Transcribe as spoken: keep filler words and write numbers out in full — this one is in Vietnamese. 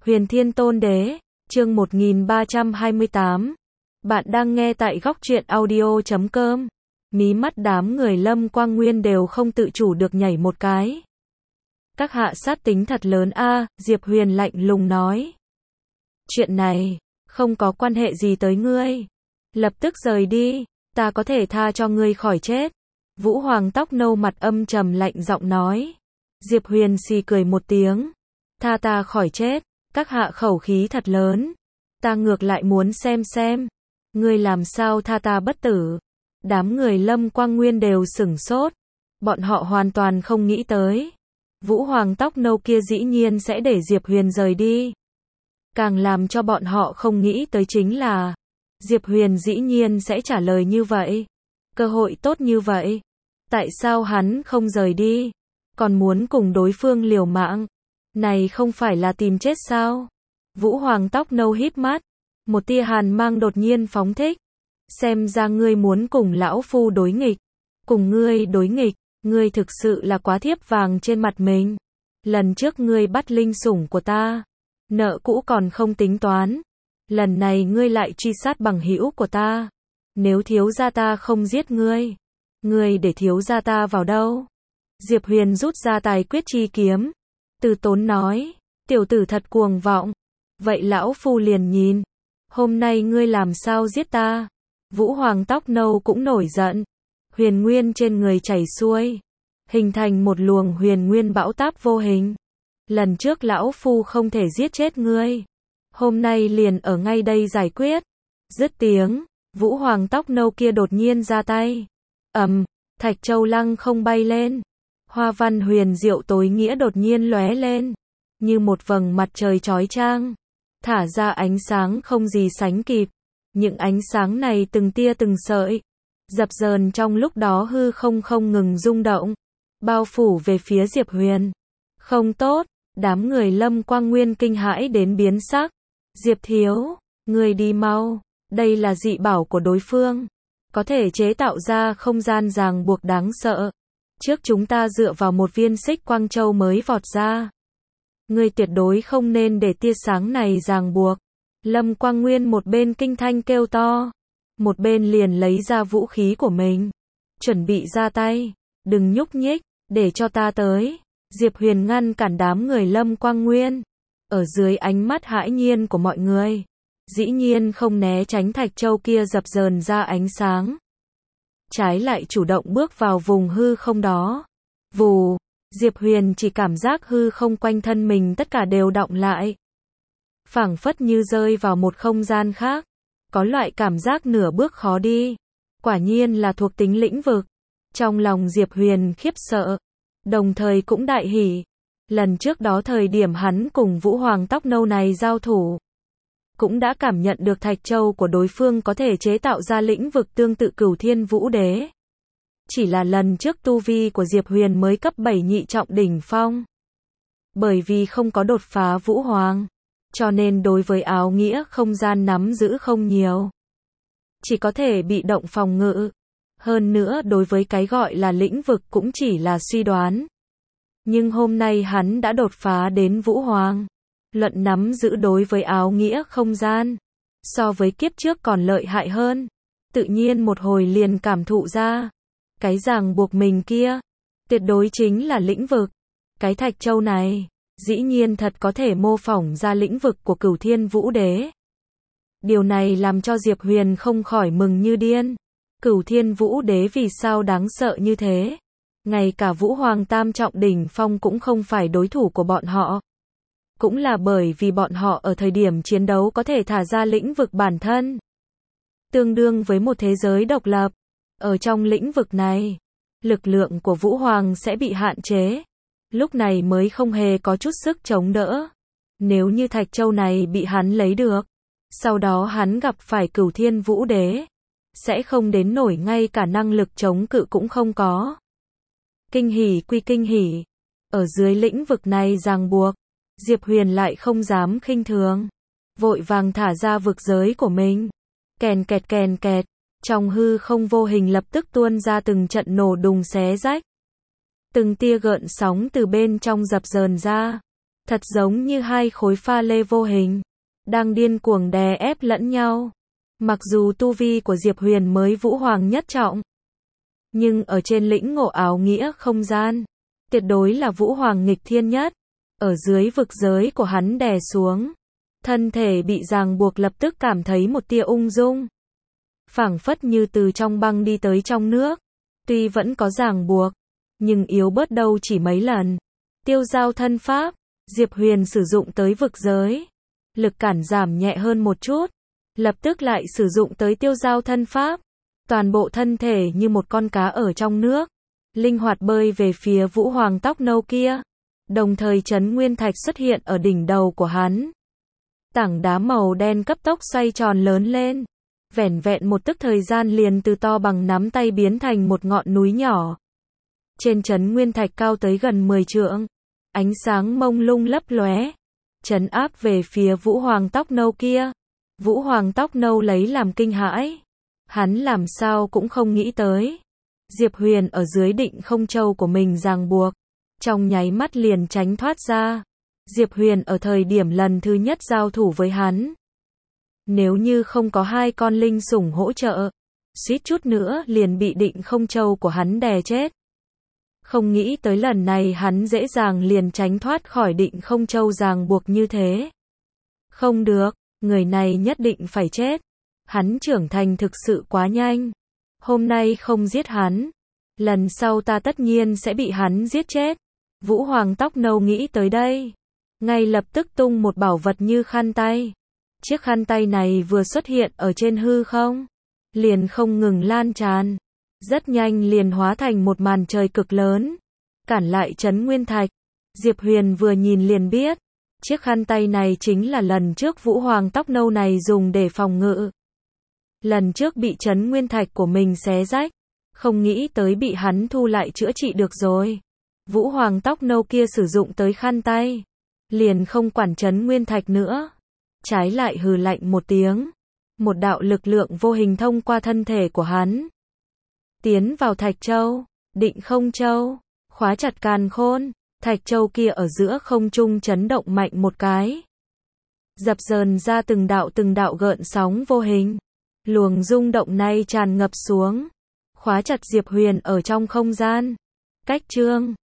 Huyền Thiên Tôn Đế, chương một nghìn ba trăm hai mươi tám. Bạn đang nghe tại góc truyện audio chấm com. Mí mắt đám người Lâm Quang Nguyên đều không tự chủ được nhảy một cái. Các hạ sát tính thật lớn a, Diệp Huyền lạnh lùng nói. Chuyện này, không có quan hệ gì tới ngươi. Lập tức rời đi, ta có thể tha cho ngươi khỏi chết. Vũ Hoàng tóc nâu mặt âm trầm lạnh giọng nói. Diệp Huyền xì cười một tiếng. Tha ta khỏi chết, các hạ khẩu khí thật lớn. Ta ngược lại muốn xem xem. Ngươi làm sao tha ta bất tử. Đám người Lâm Quang Nguyên đều sửng sốt. Bọn họ hoàn toàn không nghĩ tới. Vũ Hoàng tóc nâu kia dĩ nhiên sẽ để Diệp Huyền rời đi. Càng làm cho bọn họ không nghĩ tới chính là Diệp Huyền dĩ nhiên sẽ trả lời như vậy. Cơ hội tốt như vậy. Tại sao hắn không rời đi? Còn muốn cùng đối phương liều mạng? Này không phải là tìm chết sao? Vũ Hoàng tóc nâu híp mắt. Một tia hàn mang đột nhiên phóng thích. Xem ra ngươi muốn cùng lão phu đối nghịch. Cùng ngươi đối nghịch, ngươi thực sự là quá thiếp vàng trên mặt mình. Lần trước ngươi bắt linh sủng của ta. Nợ cũ còn không tính toán. Lần này ngươi lại truy sát bằng hữu của ta. Nếu thiếu gia ta không giết ngươi, ngươi để thiếu gia ta vào đâu? Diệp Huyền rút ra tài quyết chi kiếm. Từ tốn nói, tiểu tử thật cuồng vọng. Vậy lão phu liền nhìn. Hôm nay ngươi làm sao giết ta? Vũ Hoàng tóc nâu cũng nổi giận. Huyền nguyên trên người chảy xuôi. Hình thành một luồng huyền nguyên bão táp vô hình. Lần trước lão phu không thể giết chết ngươi. Hôm nay liền ở ngay đây giải quyết. Dứt tiếng, Vũ Hoàng tóc nâu kia đột nhiên ra tay. Ầm, Thạch Châu lăng không bay lên. Hoa văn huyền diệu tối nghĩa đột nhiên lóe lên. Như một vầng mặt trời chói chang. Thả ra ánh sáng không gì sánh kịp. Những ánh sáng này từng tia từng sợi. Dập dờn trong lúc đó hư không không ngừng rung động. Bao phủ về phía Diệp Huyền. Không tốt, đám người Lâm Quang Nguyên kinh hãi đến biến sắc. Diệp thiếu, người đi mau. Đây là dị bảo của đối phương. Có thể chế tạo ra không gian ràng buộc đáng sợ. Trước chúng ta dựa vào một viên xích quang châu mới vọt ra. Ngươi tuyệt đối không nên để tia sáng này ràng buộc. Lâm Quang Nguyên một bên kinh thanh kêu to. Một bên liền lấy ra vũ khí của mình. Chuẩn bị ra tay. Đừng nhúc nhích, để cho ta tới. Diệp Huyền ngăn cản đám người Lâm Quang Nguyên. Ở dưới ánh mắt hãi nhiên của mọi người. Dĩ nhiên không né tránh Thạch Châu kia dập dờn ra ánh sáng. Trái lại chủ động bước vào vùng hư không đó. Vù, Diệp Huyền chỉ cảm giác hư không quanh thân mình tất cả đều đọng lại. Phảng phất như rơi vào một không gian khác. Có loại cảm giác nửa bước khó đi. Quả nhiên là thuộc tính lĩnh vực. Trong lòng Diệp Huyền khiếp sợ. Đồng thời cũng đại hỉ. Lần trước đó thời điểm hắn cùng Vũ Hoàng tóc nâu này giao thủ. Cũng đã cảm nhận được Thạch Châu của đối phương có thể chế tạo ra lĩnh vực tương tự Cửu Thiên Vũ Đế. Chỉ là lần trước tu vi của Diệp Huyền mới cấp bảy nhị trọng đỉnh phong. Bởi vì không có đột phá Vũ Hoàng. Cho nên đối với áo nghĩa không gian nắm giữ không nhiều. Chỉ có thể bị động phòng ngự. Hơn nữa đối với cái gọi là lĩnh vực cũng chỉ là suy đoán. Nhưng hôm nay hắn đã đột phá đến Vũ Hoàng. Luận nắm giữ đối với áo nghĩa không gian. So với kiếp trước còn lợi hại hơn. Tự nhiên một hồi liền cảm thụ ra. Cái ràng buộc mình kia. Tuyệt đối chính là lĩnh vực. Cái Thạch Châu này. Dĩ nhiên thật có thể mô phỏng ra lĩnh vực của Cửu Thiên Vũ Đế. Điều này làm cho Diệp Huyền không khỏi mừng như điên. Cửu Thiên Vũ Đế vì sao đáng sợ như thế? Ngay cả Vũ Hoàng tam trọng đỉnh phong cũng không phải đối thủ của bọn họ. Cũng là bởi vì bọn họ ở thời điểm chiến đấu có thể thả ra lĩnh vực bản thân. Tương đương với một thế giới độc lập. Ở trong lĩnh vực này, lực lượng của Vũ Hoàng sẽ bị hạn chế. Lúc này mới không hề có chút sức chống đỡ. Nếu như Thạch Châu này bị hắn lấy được, sau đó hắn gặp phải Cửu Thiên Vũ Đế, sẽ không đến nổi ngay cả năng lực chống cự cũng không có. Kinh hỉ quy kinh hỉ. Ở dưới lĩnh vực này ràng buộc, Diệp Huyền lại không dám khinh thường. Vội vàng thả ra vực giới của mình. Kèn kẹt kèn kẹt. Trong hư không vô hình lập tức tuôn ra từng trận nổ đùng xé rách. Từng tia gợn sóng từ bên trong dập dờn ra. Thật giống như hai khối pha lê vô hình, đang điên cuồng đè ép lẫn nhau. Mặc dù tu vi của Diệp Huyền mới Vũ Hoàng nhất trọng, nhưng ở trên lĩnh ngộ áo nghĩa không gian, tuyệt đối là Vũ Hoàng nghịch thiên nhất. Ở dưới vực giới của hắn đè xuống, thân thể bị ràng buộc lập tức cảm thấy một tia ung dung. Phảng phất như từ trong băng đi tới trong nước. Tuy vẫn có ràng buộc, nhưng yếu bớt đâu chỉ mấy lần. Tiêu giao thân pháp, Diệp Huyền sử dụng tới vực giới. Lực cản giảm nhẹ hơn một chút. Lập tức lại sử dụng tới tiêu giao thân pháp. Toàn bộ thân thể như một con cá ở trong nước. Linh hoạt bơi về phía Vũ Hoàng tóc nâu kia. Đồng thời chấn nguyên thạch xuất hiện ở đỉnh đầu của hắn. Tảng đá màu đen cấp tốc xoay tròn lớn lên. Vẻn vẹn một tức thời gian liền từ to bằng nắm tay biến thành một ngọn núi nhỏ. Trên chấn nguyên thạch cao tới gần mười trượng. Ánh sáng mông lung lấp lóe. Trấn áp về phía Vũ Hoàng tóc nâu kia. Vũ Hoàng tóc nâu lấy làm kinh hãi. Hắn làm sao cũng không nghĩ tới. Diệp Huyền ở dưới định không châu của mình ràng buộc. Trong nháy mắt liền tránh thoát ra. Diệp Huyền ở thời điểm lần thứ nhất giao thủ với hắn. Nếu như không có hai con linh sủng hỗ trợ, suýt chút nữa liền bị định không châu của hắn đè chết. Không nghĩ tới lần này hắn dễ dàng liền tránh thoát khỏi định không châu ràng buộc như thế. Không được, người này nhất định phải chết. Hắn trưởng thành thực sự quá nhanh. Hôm nay không giết hắn, lần sau ta tất nhiên sẽ bị hắn giết chết. Vũ Hoàng tóc nâu nghĩ tới đây, ngay lập tức tung một bảo vật như khăn tay. Chiếc khăn tay này vừa xuất hiện ở trên hư không, liền không ngừng lan tràn, rất nhanh liền hóa thành một màn trời cực lớn, cản lại chấn nguyên thạch. Diệp Huyền vừa nhìn liền biết, chiếc khăn tay này chính là lần trước Vũ Hoàng tóc nâu này dùng để phòng ngự. Lần trước bị chấn nguyên thạch của mình xé rách, không nghĩ tới bị hắn thu lại chữa trị được rồi. Vũ Hoàng tóc nâu kia sử dụng tới khăn tay, liền không quản chấn nguyên thạch nữa. Trái lại hừ lạnh một tiếng. Một đạo lực lượng vô hình thông qua thân thể của hắn. Tiến vào thạch châu, định không châu, khóa chặt càn khôn. Thạch châu kia ở giữa không trung chấn động mạnh một cái. Dập dờn ra từng đạo từng đạo gợn sóng vô hình. Luồng rung động này tràn ngập xuống. Khóa chặt Diệp Huyền ở trong không gian. Cách chương